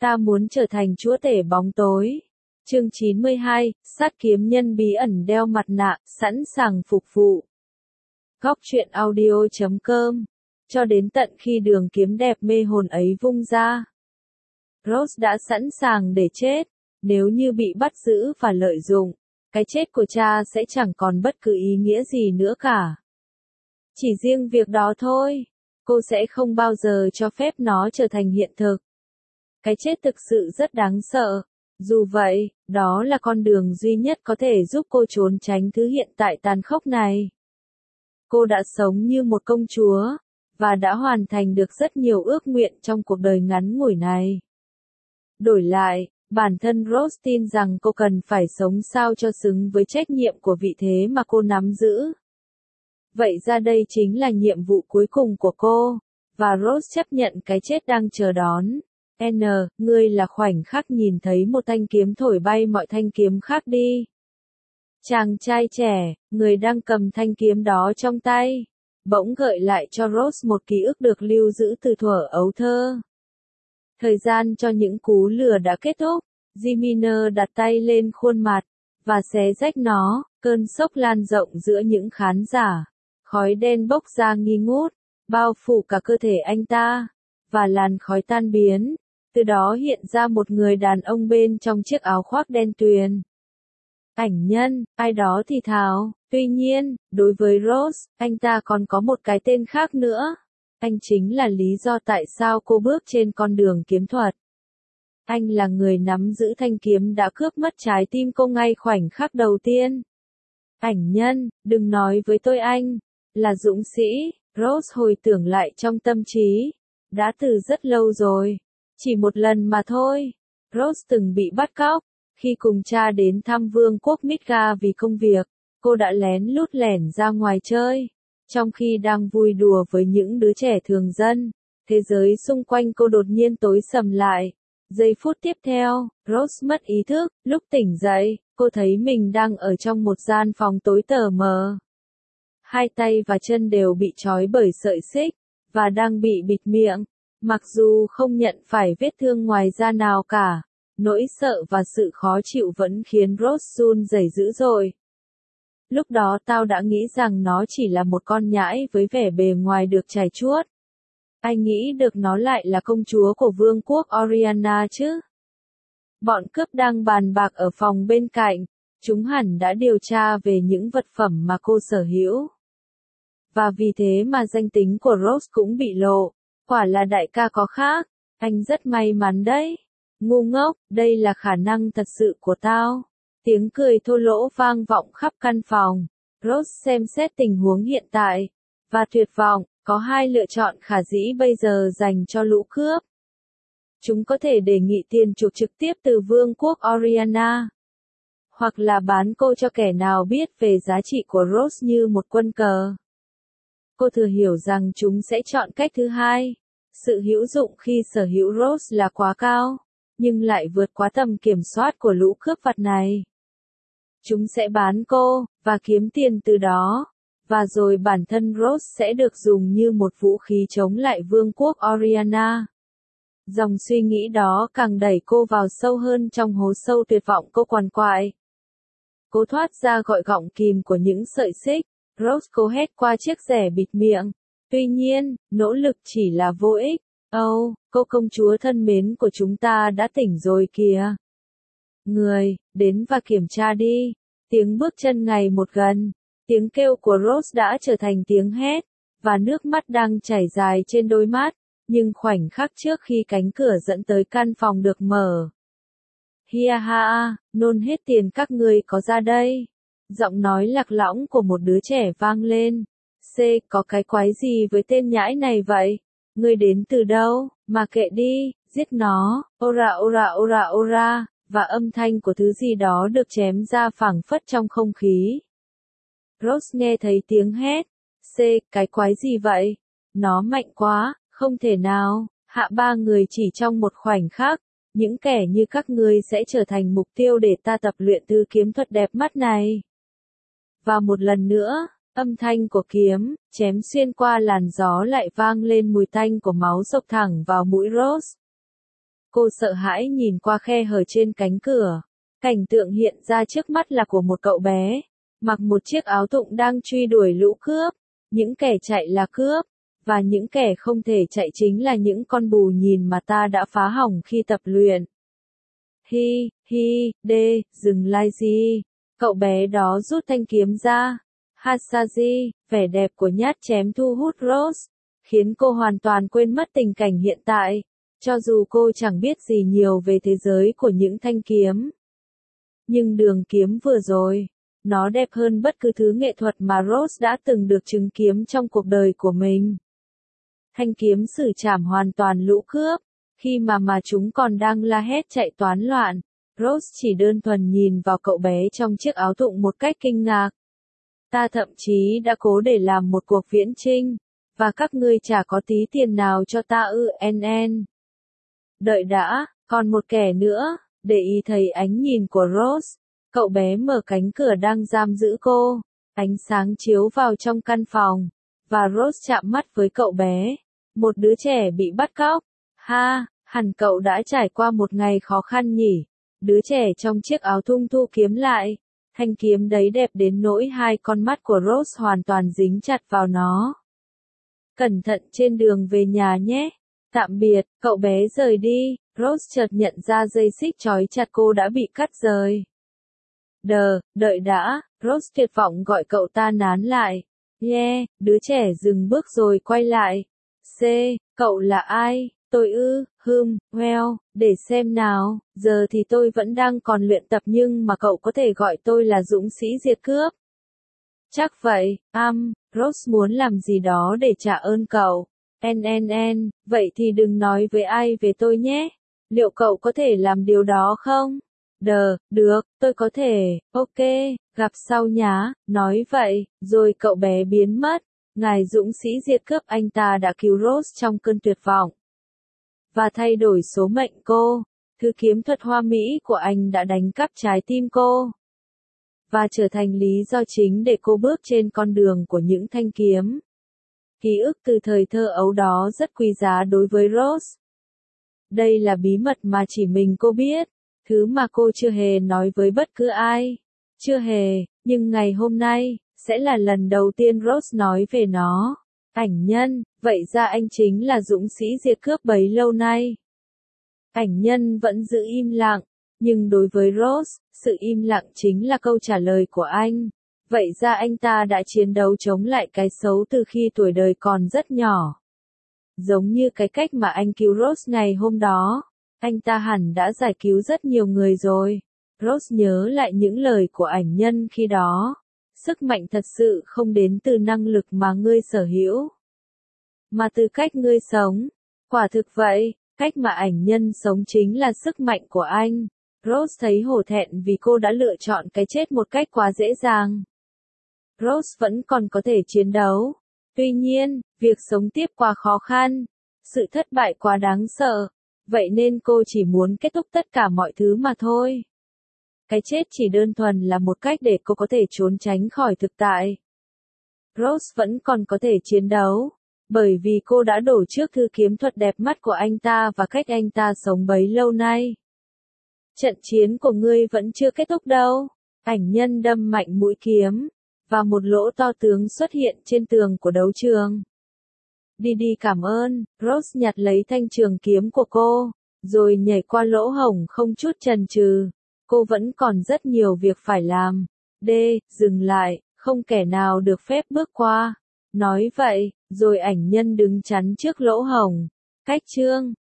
Ta muốn trở thành chúa tể bóng tối. Chương 92, sát kiếm nhân bí ẩn đeo mặt nạ, sẵn sàng phục vụ. Góc truyện audio.com. Cho đến tận khi đường kiếm đẹp mê hồn ấy vung ra, Rose đã sẵn sàng để chết. Nếu như bị bắt giữ và lợi dụng, cái chết của cha sẽ chẳng còn bất cứ ý nghĩa gì nữa cả. Chỉ riêng việc đó thôi, cô sẽ không bao giờ cho phép nó trở thành hiện thực. Cái chết thực sự rất đáng sợ. Dù vậy, đó là con đường duy nhất có thể giúp cô trốn tránh thứ hiện tại tàn khốc này. Cô đã sống như một công chúa, và đã hoàn thành được rất nhiều ước nguyện trong cuộc đời ngắn ngủi này. Đổi lại, bản thân Rose tin rằng cô cần phải sống sao cho xứng với trách nhiệm của vị thế mà cô nắm giữ. Vậy ra đây chính là nhiệm vụ cuối cùng của cô, và Rose chấp nhận cái chết đang chờ đón. Ngươi là khoảnh khắc nhìn thấy một thanh kiếm thổi bay mọi thanh kiếm khác đi. Chàng trai trẻ, người đang cầm thanh kiếm đó trong tay, bỗng gợi lại cho Rose một ký ức được lưu giữ từ thuở ấu thơ. Thời gian cho những cú lừa đã kết thúc, Jiminer đặt tay lên khuôn mặt, và xé rách nó, cơn sốc lan rộng giữa những khán giả. Khói đen bốc ra nghi ngút, bao phủ cả cơ thể anh ta, và làn khói tan biến. Từ đó hiện ra một người đàn ông bên trong chiếc áo khoác đen tuyền. Ảnh nhân, ai đó thì thào. Tuy nhiên, đối với Rose, anh ta còn có một cái tên khác nữa. Anh chính là lý do tại sao cô bước trên con đường kiếm thuật. Anh là người nắm giữ thanh kiếm đã cướp mất trái tim cô ngay khoảnh khắc đầu tiên. Ảnh nhân, đừng nói với tôi anh là dũng sĩ. Rose hồi tưởng lại trong tâm trí. Đã từ rất lâu rồi. Chỉ một lần mà thôi, Rose từng bị bắt cóc. Khi cùng cha đến thăm vương quốc Midgard vì công việc, cô đã lén lút lẻn ra ngoài chơi. Trong khi đang vui đùa với những đứa trẻ thường dân, thế giới xung quanh cô đột nhiên tối sầm lại. Giây phút tiếp theo, Rose mất ý thức. Lúc tỉnh dậy, cô thấy mình đang ở trong một gian phòng tối tờ mờ. Hai tay và chân đều bị trói bởi sợi xích, và đang bị bịt miệng. Mặc dù không nhận phải vết thương ngoài da nào cả, nỗi sợ và sự khó chịu vẫn khiến Rose run rẩy dữ dội. Lúc đó tao đã nghĩ rằng nó chỉ là một con nhãi với vẻ bề ngoài được trải chuốt. Ai nghĩ được nó lại là công chúa của vương quốc Oriana chứ? Bọn cướp đang bàn bạc ở phòng bên cạnh, chúng hẳn đã điều tra về những vật phẩm mà cô sở hữu. Và vì thế mà danh tính của Rose cũng bị lộ. Quả là đại ca có khác, anh rất may mắn đấy. Ngu ngốc, đây là khả năng thật sự của tao. Tiếng cười thô lỗ vang vọng khắp căn phòng. Rose xem xét tình huống hiện tại, và tuyệt vọng, có hai lựa chọn khả dĩ bây giờ dành cho lũ cướp. Chúng có thể đề nghị tiền chuộc trực tiếp từ vương quốc Oriana, hoặc là bán cô cho kẻ nào biết về giá trị của Rose như một quân cờ. Cô thừa hiểu rằng chúng sẽ chọn cách thứ hai. Sự hữu dụng khi sở hữu Rose là quá cao, nhưng lại vượt quá tầm kiểm soát của lũ cướp vặt này. Chúng sẽ bán cô, và kiếm tiền từ đó, và rồi bản thân Rose sẽ được dùng như một vũ khí chống lại vương quốc Oriana. Dòng suy nghĩ đó càng đẩy cô vào sâu hơn trong hố sâu tuyệt vọng cô quằn quại. Cô thoát ra gọi gọng kìm của những sợi xích. Rose cố hét qua chiếc rẻ bịt miệng. Tuy nhiên, nỗ lực chỉ là vô ích. Cô công chúa thân mến của chúng ta đã tỉnh rồi kìa. Người, đến và kiểm tra đi. Tiếng bước chân ngày một gần. Tiếng kêu của Rose đã trở thành tiếng hét, và nước mắt đang chảy dài trên đôi mắt. Nhưng khoảnh khắc trước khi cánh cửa dẫn tới căn phòng được mở. Hia ha, nôn hết tiền các ngươi có ra đây. Giọng nói lạc lõng của một đứa trẻ vang lên. Có cái quái gì với tên nhãi này vậy? Ngươi đến từ đâu? Mà kệ đi, giết nó. Ora ora ora ora, và âm thanh của thứ gì đó được chém ra phảng phất trong không khí. Rose nghe thấy tiếng hét. Cái quái gì vậy? Nó mạnh quá, không thể nào. Hạ ba người chỉ trong một khoảnh khắc. Những kẻ như các ngươi sẽ trở thành mục tiêu để ta tập luyện thứ kiếm thuật đẹp mắt này. Và một lần nữa, âm thanh của kiếm, chém xuyên qua làn gió lại vang lên mùi tanh của máu xộc thẳng vào mũi Rose. Cô sợ hãi nhìn qua khe hở trên cánh cửa. Cảnh tượng hiện ra trước mắt là của một cậu bé, mặc một chiếc áo thụng đang truy đuổi lũ cướp. Những kẻ chạy là cướp, và những kẻ không thể chạy chính là những con bù nhìn mà ta đã phá hỏng khi tập luyện. Dừng lại gì? Cậu bé đó rút thanh kiếm ra. Hasaji, vẻ đẹp của nhát chém thu hút Rose, khiến cô hoàn toàn quên mất tình cảnh hiện tại, cho dù cô chẳng biết gì nhiều về thế giới của những thanh kiếm. Nhưng đường kiếm vừa rồi, nó đẹp hơn bất cứ thứ nghệ thuật mà Rose đã từng được chứng kiến trong cuộc đời của mình. Thanh kiếm xử trảm hoàn toàn lũ cướp, khi mà chúng còn đang la hét chạy toán loạn. Rose chỉ đơn thuần nhìn vào cậu bé trong chiếc áo thụng một cách kinh ngạc. Ta thậm chí đã cố để làm một cuộc viễn chinh, và các ngươi chả có tí tiền nào cho ta ư? Đợi đã, còn một kẻ nữa. Để ý thấy ánh nhìn của Rose, cậu bé mở cánh cửa đang giam giữ cô. Ánh sáng chiếu vào trong căn phòng, và Rose chạm mắt với cậu bé, một đứa trẻ bị bắt cóc. Hẳn cậu đã trải qua một ngày khó khăn nhỉ? Đứa trẻ trong chiếc áo thun thu kiếm lại. Thanh kiếm đấy đẹp đến nỗi hai con mắt của Rose hoàn toàn dính chặt vào nó. Cẩn thận trên đường về nhà nhé. Tạm biệt, cậu bé rời đi. Rose chợt nhận ra dây xích trói chặt cô đã bị cắt rời. Đợi đã, Rose tuyệt vọng gọi cậu ta nán lại. Đứa trẻ dừng bước rồi quay lại. Cậu là ai? Tôi để xem nào, giờ thì tôi vẫn đang còn luyện tập nhưng mà cậu có thể gọi tôi là dũng sĩ diệt cướp. Chắc vậy, Rose muốn làm gì đó để trả ơn cậu. Vậy thì đừng nói với ai về tôi nhé. Liệu cậu có thể làm điều đó không? Được, tôi có thể, ok, gặp sau nhá, nói vậy, rồi cậu bé biến mất. Ngài dũng sĩ diệt cướp anh ta đã cứu Rose trong cơn tuyệt vọng, và thay đổi số mệnh cô. Thứ kiếm thuật hoa mỹ của anh đã đánh cắp trái tim cô, và trở thành lý do chính để cô bước trên con đường của những thanh kiếm. Ký ức từ thời thơ ấu đó rất quý giá đối với Rose. Đây là bí mật mà chỉ mình cô biết, thứ mà cô chưa hề nói với bất cứ ai. Chưa hề, nhưng ngày hôm nay, sẽ là lần đầu tiên Rose nói về nó. Ảnh nhân, vậy ra anh chính là dũng sĩ diệt cướp bấy lâu nay. Ảnh nhân vẫn giữ im lặng, nhưng đối với Rose, sự im lặng chính là câu trả lời của anh. Vậy ra anh ta đã chiến đấu chống lại cái xấu từ khi tuổi đời còn rất nhỏ. Giống như cái cách mà anh cứu Rose ngày hôm đó, anh ta hẳn đã giải cứu rất nhiều người rồi. Rose nhớ lại những lời của ảnh nhân khi đó. Sức mạnh thật sự không đến từ năng lực mà ngươi sở hữu, mà từ cách ngươi sống. Quả thực vậy, cách mà ảnh nhân sống chính là sức mạnh của anh. Rose thấy hổ thẹn vì cô đã lựa chọn cái chết một cách quá dễ dàng. Rose vẫn còn có thể chiến đấu. Tuy nhiên, việc sống tiếp quá khó khăn. Sự thất bại quá đáng sợ. Vậy nên cô chỉ muốn kết thúc tất cả mọi thứ mà thôi. Cái chết chỉ đơn thuần là một cách để cô có thể trốn tránh khỏi thực tại. Rose vẫn còn có thể chiến đấu, bởi vì cô đã đổ trước thư kiếm thuật đẹp mắt của anh ta và cách anh ta sống bấy lâu nay. Trận chiến của ngươi vẫn chưa kết thúc đâu. Ảnh nhân đâm mạnh mũi kiếm, và một lỗ to tướng xuất hiện trên tường của đấu trường. Đi cảm ơn. Rose nhặt lấy thanh trường kiếm của cô, rồi nhảy qua lỗ hổng không chút chần chừ. Cô vẫn còn rất nhiều việc phải làm. Dừng lại, không kẻ nào được phép bước qua. Nói vậy, rồi ảnh nhân đứng chắn trước lỗ hổng. Cách chương